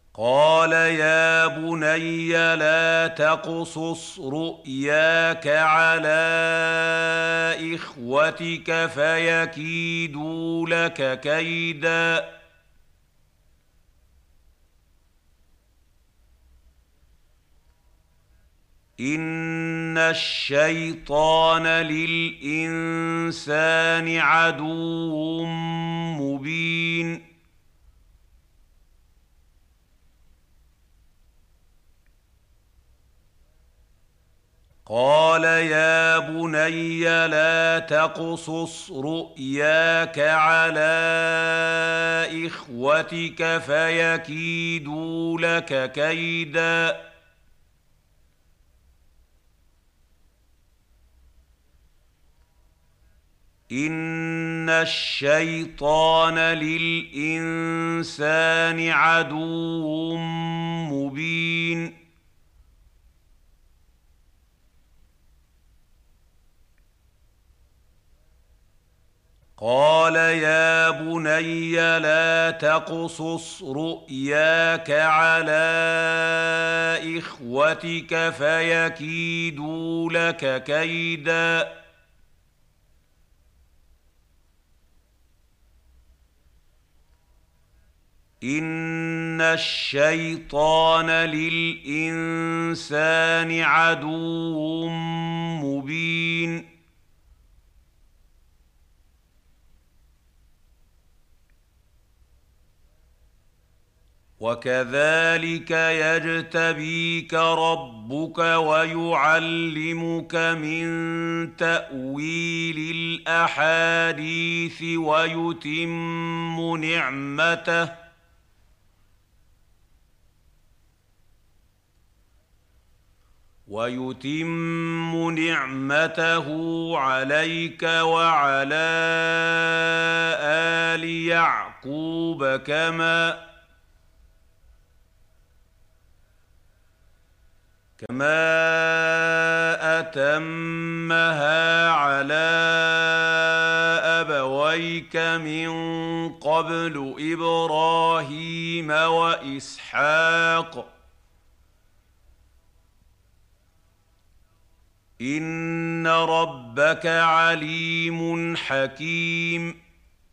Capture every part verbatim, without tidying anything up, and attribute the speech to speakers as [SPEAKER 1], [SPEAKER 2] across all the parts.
[SPEAKER 1] قال يا بني لا تقصص رؤياك على إخوتك فيكيدوا لك كيدا إن الشيطان للإنسان عدو مبين قال يا بني لا تقصص رؤياك على إخوتك فيكيدوا لك كيدا إن الشيطان للإنسان عدو مبين قال يا بني لا تقصص رؤياك على إخوتك فيكيدوا لك كيدا إن الشيطان للإنسان عدو مبين وكذلك يجتبيك ربك ويعلمك من تأويل الأحاديث ويتم نعمته ويتم نعمته عليك وعلى آل يعقوب كما كما أتمها على أبويك من قبل إبراهيم وإسحاق إن ربك عليم حكيم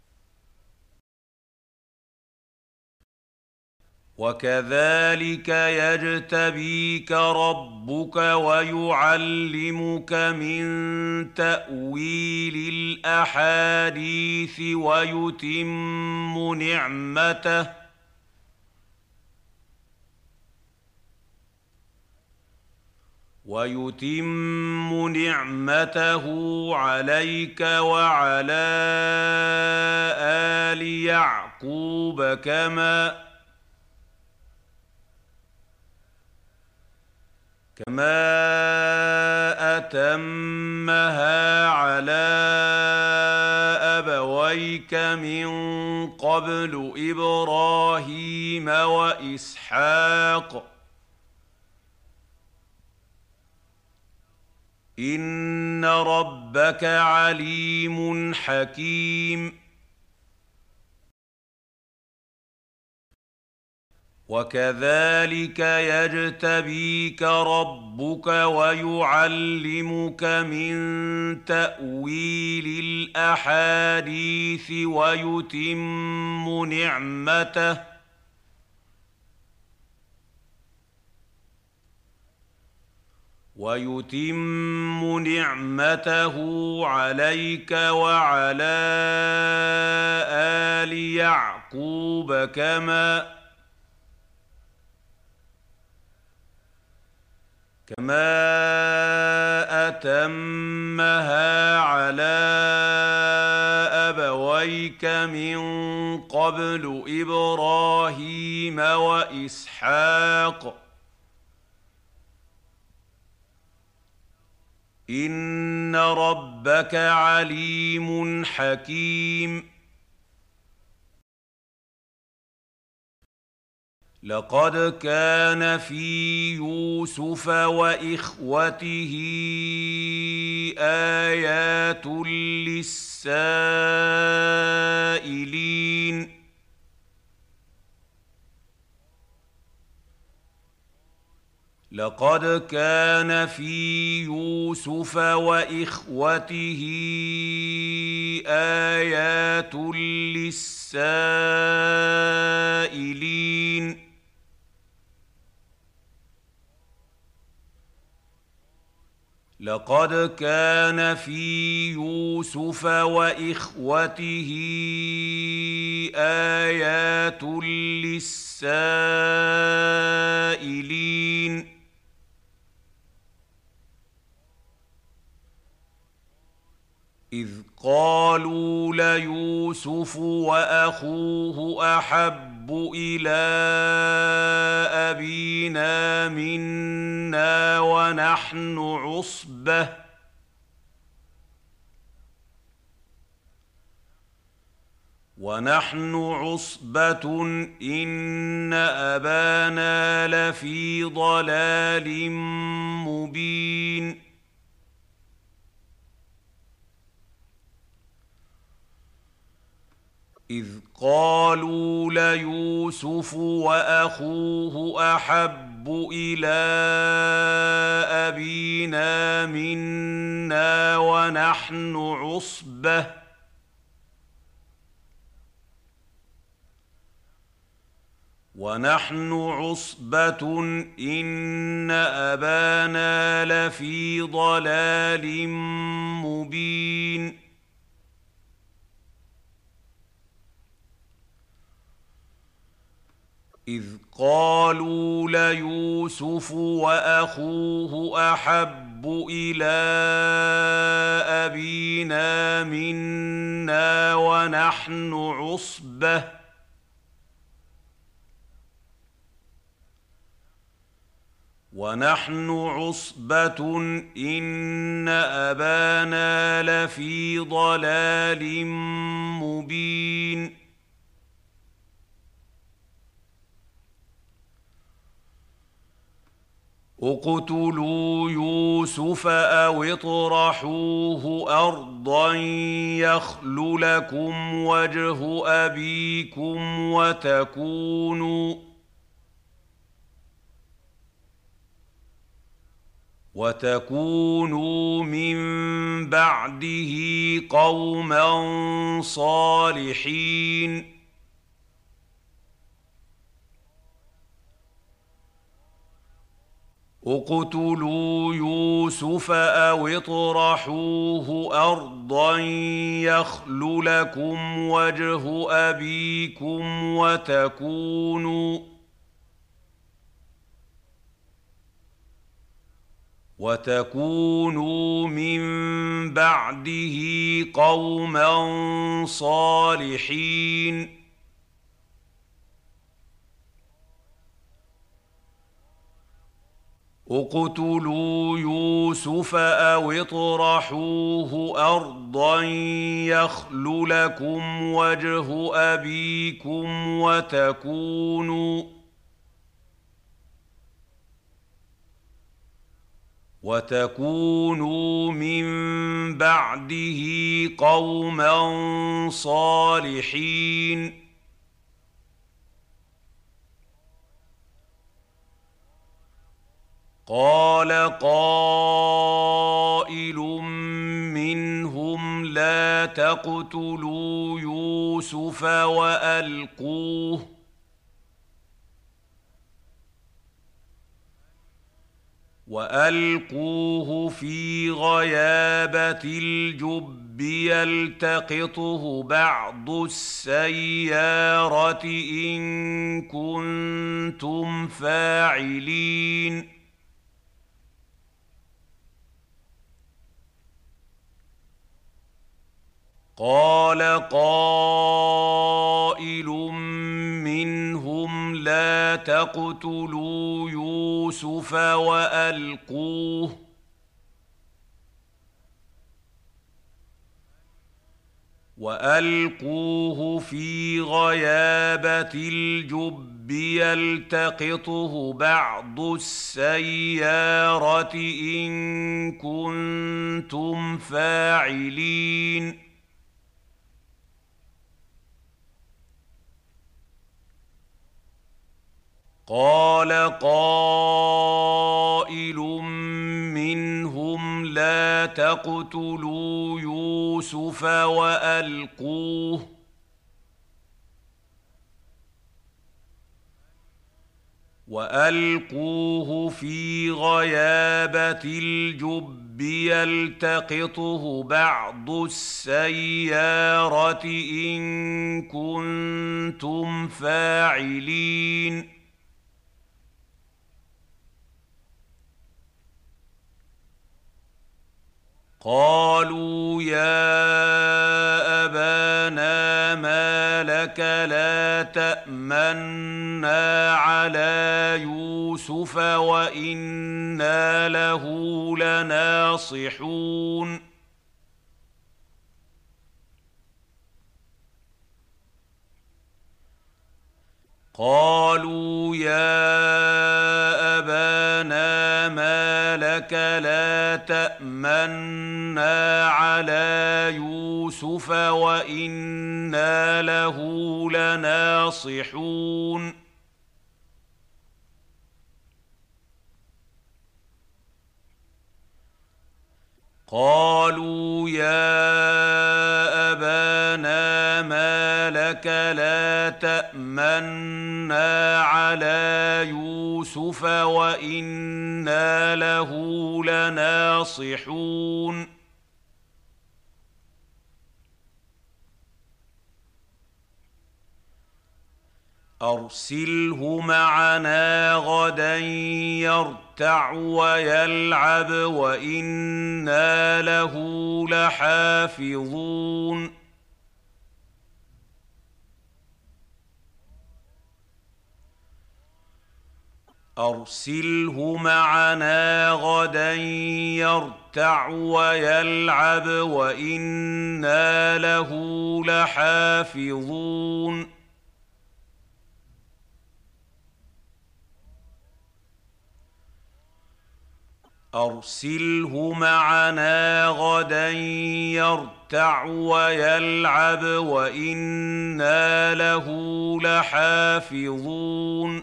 [SPEAKER 1] وكذلك يجتبيك ربك ويعلمك من تأويل الأحاديث ويتم نعمته ويتم نعمته عليك وعلى آل يعقوب كما كما أتمها على أبويك من قبل إبراهيم وإسحاق إن ربك عليم حكيم وكذلك يجتبيك ربك ويعلمك من تأويل الأحاديث ويتم نعمته ويتم نعمته عليك وعلى آل يعقوب كما كما أتمها على أبويك من قبل إبراهيم وإسحاق إن ربك عليم حكيم لقد كان في يوسف وإخوته آيات للسائلين لقد كان في يوسف واخوته ايات للسائلين لقد كان في يوسف واخوته ايات للسائلين إذ قالوا ليوسف وأخوه أحب إلى أبينا منا ونحن عصبة ونحن عصبة إن أبانا لفي ضلال مبين إذ قالوا ليوسف وأخوه أحب إلى أبينا منا ونحن عصبة ونحن عصبة إن أبانا لفي ضلال مبين إذ قالوا ليوسف وأخوه أحب إلى أبينا منا ونحن عصبة ونحن عصبة إن أبانا لفي ضلال مبين اقتلوا يوسف أو اطرحوه أرضا يخل لكم وجه أبيكم وتكونوا وتكونوا من بعده قوما صالحين اقتلوا يوسف أو اطرحوه أرضا يخل لكم وجه أبيكم وتكونوا وتكونوا من بعده قوما صالحين اقتلوا يوسف أو اطرحوه أرضا يخل لكم وجه أبيكم وتكونوا وتكونوا من بعده قوما صالحين قال قائل منهم لا تقتلوا يوسف وألقوه وألقوه في غيابة الجب يلتقطه بعض السيارة إن كنتم فاعلين قال قائل منهم لا تقتلوا يوسف وألقوه وألقوه في غيابة الجب يلتقطه بعض السيارة إن كنتم فاعلين قال قائل تقتلوا يوسف وألقوه وألقوه في غيابة الجب يلتقطه بعض السيارة إن كنتم فاعلين قالوا يا أبانا ما لك لا تأمنا على يوسف وإنا له لناصحون قالوا يا أبانا ما لك لا تأمنا على يوسف وإنا له لناصحون قالوا يا أبانا ما لك لا تأمنا على يوسف وإنا له لناصحون أرسله معنا غدا يرتع ويلعب وإنا له لحافظون أرسله معنا غدا يرتع ويلعب وإنا له لحافظون أرسله معنا غدا يرتع ويلعب وإنا له لحافظون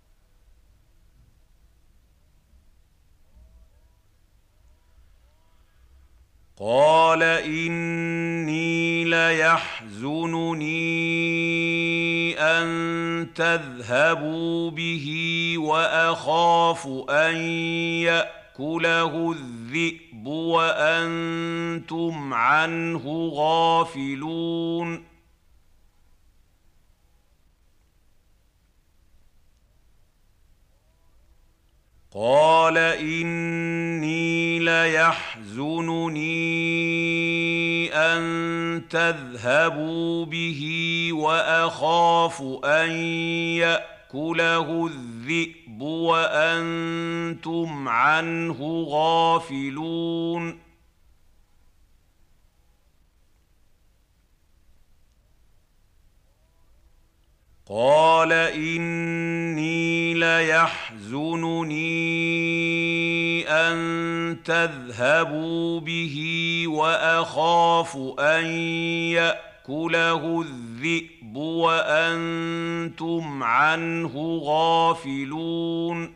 [SPEAKER 1] قال إني ليحزنني أن تذهبوا به وأخاف أن يأكله الذئب وأنتم عنه غافلون قال إني ليحزنني أن تذهبوا به وأخاف أن يأكله الذئب وأنتم عنه غافلون قال إني ليحزنني أن تذهبوا به وأخاف أن يأكله الذئب وأنتم عنه غافلون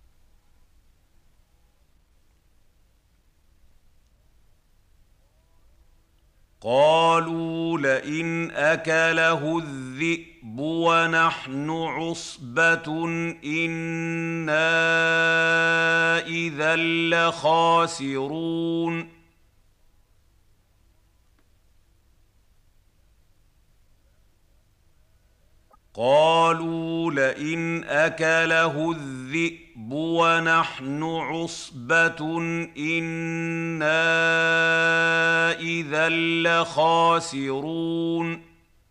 [SPEAKER 1] قالوا لئن أكله الذئب ونحن عصبة إنا إذا لخاسرون قالوا لئن أكله الذئب ونحن عصبة إنا إذا لخاسرون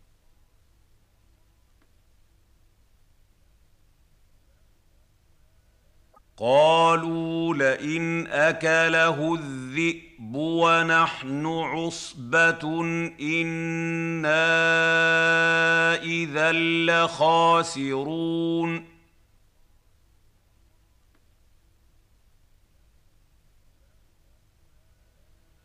[SPEAKER 1] قالوا لئن أكله الذئب ونحن عصبة إنا إذا لخاسرون